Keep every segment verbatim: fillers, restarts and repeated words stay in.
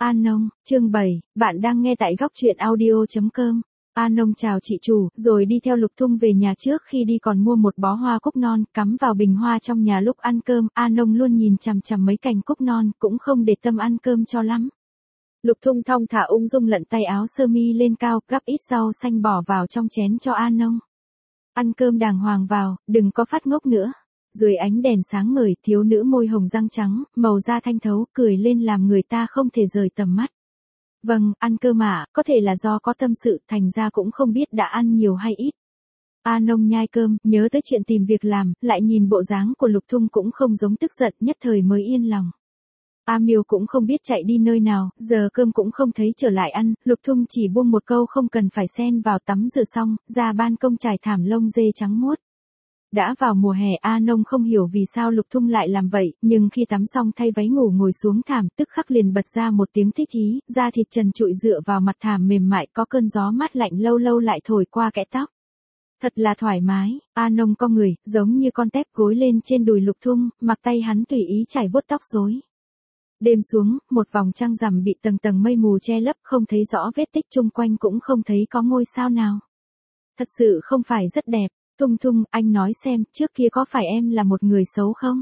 An Nông, chương bảy, bạn đang nghe tại góc truyện audio chấm com. An Nông chào chị chủ, rồi đi theo Lục Thung về nhà. Trước khi đi còn mua một bó hoa cúc non, cắm vào bình hoa trong nhà. Lúc ăn cơm, An Nông luôn nhìn chằm chằm mấy cành cúc non, cũng không để tâm ăn cơm cho lắm. Lục Thung thong thả ung dung lận tay áo sơ mi lên cao, gắp ít rau xanh bỏ vào trong chén cho An Nông. Ăn cơm đàng hoàng vào, đừng có phát ngốc nữa. Dưới ánh đèn sáng ngời, thiếu nữ môi hồng răng trắng, màu da thanh thấu, cười lên làm người ta không thể rời tầm mắt. Vâng, ăn cơm ạ, có thể là do có tâm sự, thành ra cũng không biết đã ăn nhiều hay ít. An Nông nhai cơm, nhớ tới chuyện tìm việc làm, lại nhìn bộ dáng của Lục Thung cũng không giống tức giận, nhất thời mới yên lòng. A Miêu cũng không biết chạy đi nơi nào, giờ cơm cũng không thấy trở lại ăn, Lục Thung chỉ buông một câu không cần phải xen vào. Tắm rửa xong, ra ban công trải thảm lông dê trắng muốt. Đã vào mùa hè, An Nông không hiểu vì sao Lục Thung lại làm vậy, nhưng khi tắm xong thay váy ngủ ngồi xuống thảm, tức khắc liền bật ra một tiếng thích ý, da thịt trần trụi dựa vào mặt thảm mềm mại, có cơn gió mát lạnh lâu lâu lại thổi qua kẽ tóc. Thật là thoải mái. An Nông cong người, giống như con tép gối lên trên đùi Lục Thung, mặc tay hắn tùy ý chải vuốt tóc rối. Đêm xuống, một vòng trăng rằm bị tầng tầng mây mù che lấp, không thấy rõ vết tích, chung quanh cũng không thấy có ngôi sao nào. Thật sự không phải rất đẹp. Thung Thung, anh nói xem, trước kia có phải em là một người xấu không?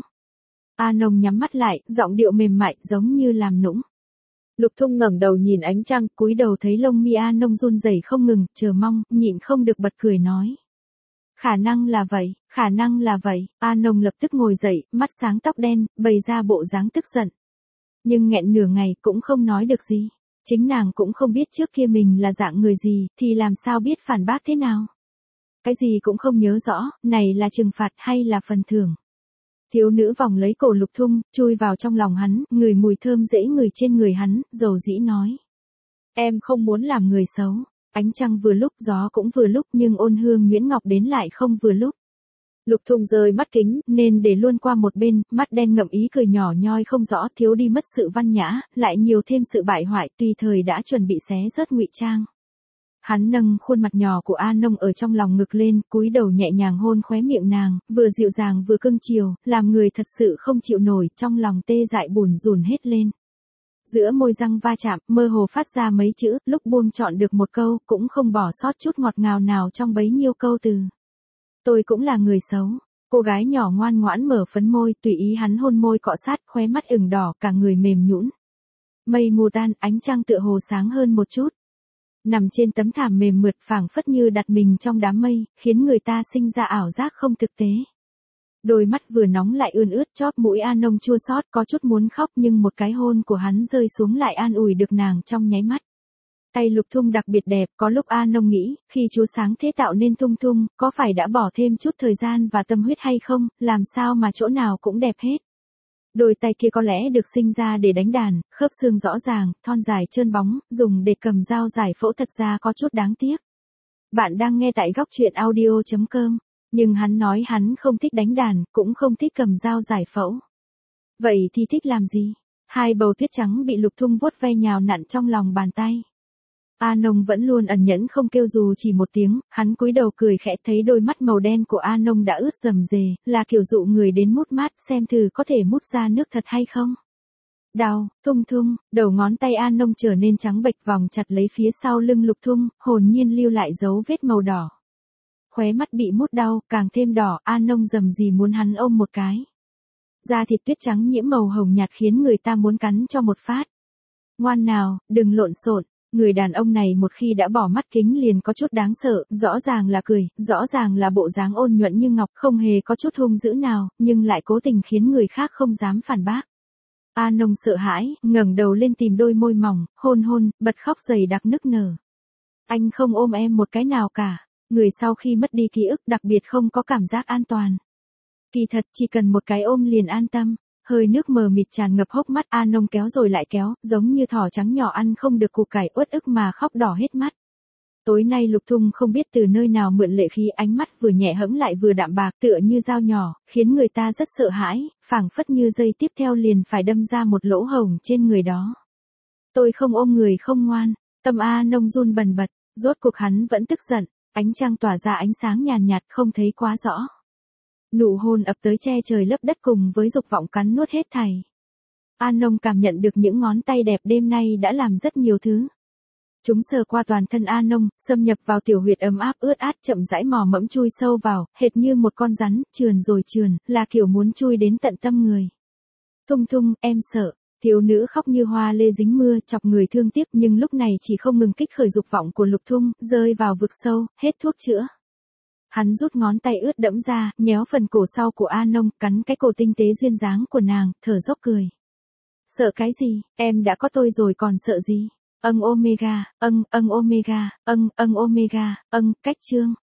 An Nông nhắm mắt lại, giọng điệu mềm mại, giống như làm nũng. Lục Thung ngẩng đầu nhìn ánh trăng, cúi đầu thấy lông mi An Nông run rẩy không ngừng, chờ mong, nhịn không được bật cười nói. Khả năng là vậy, khả năng là vậy. An Nông lập tức ngồi dậy, mắt sáng tóc đen, bày ra bộ dáng tức giận. Nhưng nghẹn nửa ngày cũng không nói được gì. Chính nàng cũng không biết trước kia mình là dạng người gì, thì làm sao biết phản bác thế nào. Cái gì cũng không nhớ rõ, này là trừng phạt hay là phần thưởng. Thiếu nữ vòng lấy cổ Lục Thung, chui vào trong lòng hắn, ngửi mùi thơm dễ ngửi trên người hắn, dầu dĩ nói. Em không muốn làm người xấu. Ánh trăng vừa lúc, gió cũng vừa lúc, nhưng ôn hương nhuyễn ngọc đến lại không vừa lúc. Lục Thung rơi mắt kính, nên để luôn qua một bên, mắt đen ngậm ý cười nhỏ nhoi không rõ, thiếu đi mất sự văn nhã, lại nhiều thêm sự bại hoại, tùy thời đã chuẩn bị xé rớt ngụy trang. Hắn nâng khuôn mặt nhỏ của An Nông ở trong lòng ngực lên, cúi đầu nhẹ nhàng hôn khóe miệng nàng, vừa dịu dàng vừa cưng chiều, làm người thật sự không chịu nổi, trong lòng tê dại bủn rủn hết lên. Giữa môi răng va chạm, mơ hồ phát ra mấy chữ, lúc buông chọn được một câu, cũng không bỏ sót chút ngọt ngào nào trong bấy nhiêu câu từ. Tôi cũng là người xấu. Cô gái nhỏ ngoan ngoãn mở phấn môi, tùy ý hắn hôn môi cọ sát, khóe mắt ửng đỏ, cả người mềm nhũn. Mây mù tan, ánh trăng tựa hồ sáng hơn một chút. Nằm trên tấm thảm mềm mượt, phảng phất như đặt mình trong đám mây, khiến người ta sinh ra ảo giác không thực tế. Đôi mắt vừa nóng lại ươn ướt, chóp mũi An Nông chua xót, có chút muốn khóc, nhưng một cái hôn của hắn rơi xuống lại an ủi được nàng trong nháy mắt. Tay Lục Thung đặc biệt đẹp, có lúc An Nông nghĩ, khi Chúa sáng thế tạo nên Thung Thung, có phải đã bỏ thêm chút thời gian và tâm huyết hay không, làm sao mà chỗ nào cũng đẹp hết. Đôi tay kia có lẽ được sinh ra để đánh đàn, khớp xương rõ ràng, thon dài trơn bóng, dùng để cầm dao giải phẫu thật ra có chút đáng tiếc. Bạn đang nghe tại góc truyện audio chấm com, nhưng hắn nói hắn không thích đánh đàn, cũng không thích cầm dao giải phẫu. Vậy thì thích làm gì? Hai bầu tuyết trắng bị Lục Thung vuốt ve nhào nặn trong lòng bàn tay. An Nông vẫn luôn ẩn nhẫn không kêu dù chỉ một tiếng, hắn cúi đầu cười khẽ, thấy đôi mắt màu đen của An Nông đã ướt rầm rề, là kiểu dụ người đến mút mát, xem thử có thể mút ra nước thật hay không. Đau, Thung Thung, đầu ngón tay An Nông trở nên trắng bệch, vòng chặt lấy phía sau lưng Lục Thung, hồn nhiên lưu lại dấu vết màu đỏ. Khóe mắt bị mút đau, càng thêm đỏ, An Nông rầm rì muốn hắn ôm một cái. Da thịt tuyết trắng nhiễm màu hồng nhạt khiến người ta muốn cắn cho một phát. Ngoan nào, đừng lộn xộn. Người đàn ông này một khi đã bỏ mắt kính liền có chút đáng sợ, rõ ràng là cười, rõ ràng là bộ dáng ôn nhuận như ngọc, không hề có chút hung dữ nào, nhưng lại cố tình khiến người khác không dám phản bác. An Nông sợ hãi, ngẩng đầu lên tìm đôi môi mỏng, hôn hôn, bật khóc dày đặc nức nở. Anh không ôm em một cái nào cả. Người sau khi mất đi ký ức đặc biệt không có cảm giác an toàn. Kỳ thật chỉ cần một cái ôm liền an tâm. Hơi nước mờ mịt tràn ngập hốc mắt, An Nông kéo rồi lại kéo, giống như thỏ trắng nhỏ ăn không được củ cải, uất ức mà khóc đỏ hết mắt. Tối nay Lục Thung không biết từ nơi nào mượn lệ khí, ánh mắt vừa nhẹ hẫng lại vừa đạm bạc, tựa như dao nhỏ, khiến người ta rất sợ hãi, phảng phất như giây tiếp theo liền phải đâm ra một lỗ hổng trên người đó. Tôi không ôm người không ngoan. Tâm An Nông run bần bật, rốt cuộc hắn vẫn tức giận, ánh trăng tỏa ra ánh sáng nhàn nhạt không thấy quá rõ. Nụ hôn ập tới che trời lấp đất cùng với dục vọng cắn nuốt hết thảy. An Nông cảm nhận được những ngón tay đẹp đêm nay đã làm rất nhiều thứ. Chúng sờ qua toàn thân An Nông, xâm nhập vào tiểu huyệt ấm áp ướt át, chậm rãi mò mẫm chui sâu vào, hệt như một con rắn, trườn rồi trườn, là kiểu muốn chui đến tận tâm người. Thung Thung, em sợ. Thiếu nữ khóc như hoa lê dính mưa, chọc người thương tiếc, nhưng lúc này chỉ không ngừng kích khởi dục vọng của Lục Thung, rơi vào vực sâu, hết thuốc chữa. Hắn rút ngón tay ướt đẫm ra, nhéo phần cổ sau của An Nông, cắn cái cổ tinh tế duyên dáng của nàng, thở dốc cười. Sợ cái gì, em đã có tôi rồi còn sợ gì? Âng Omega, âng, âng Omega, âng, âng Omega, âng, cách chương.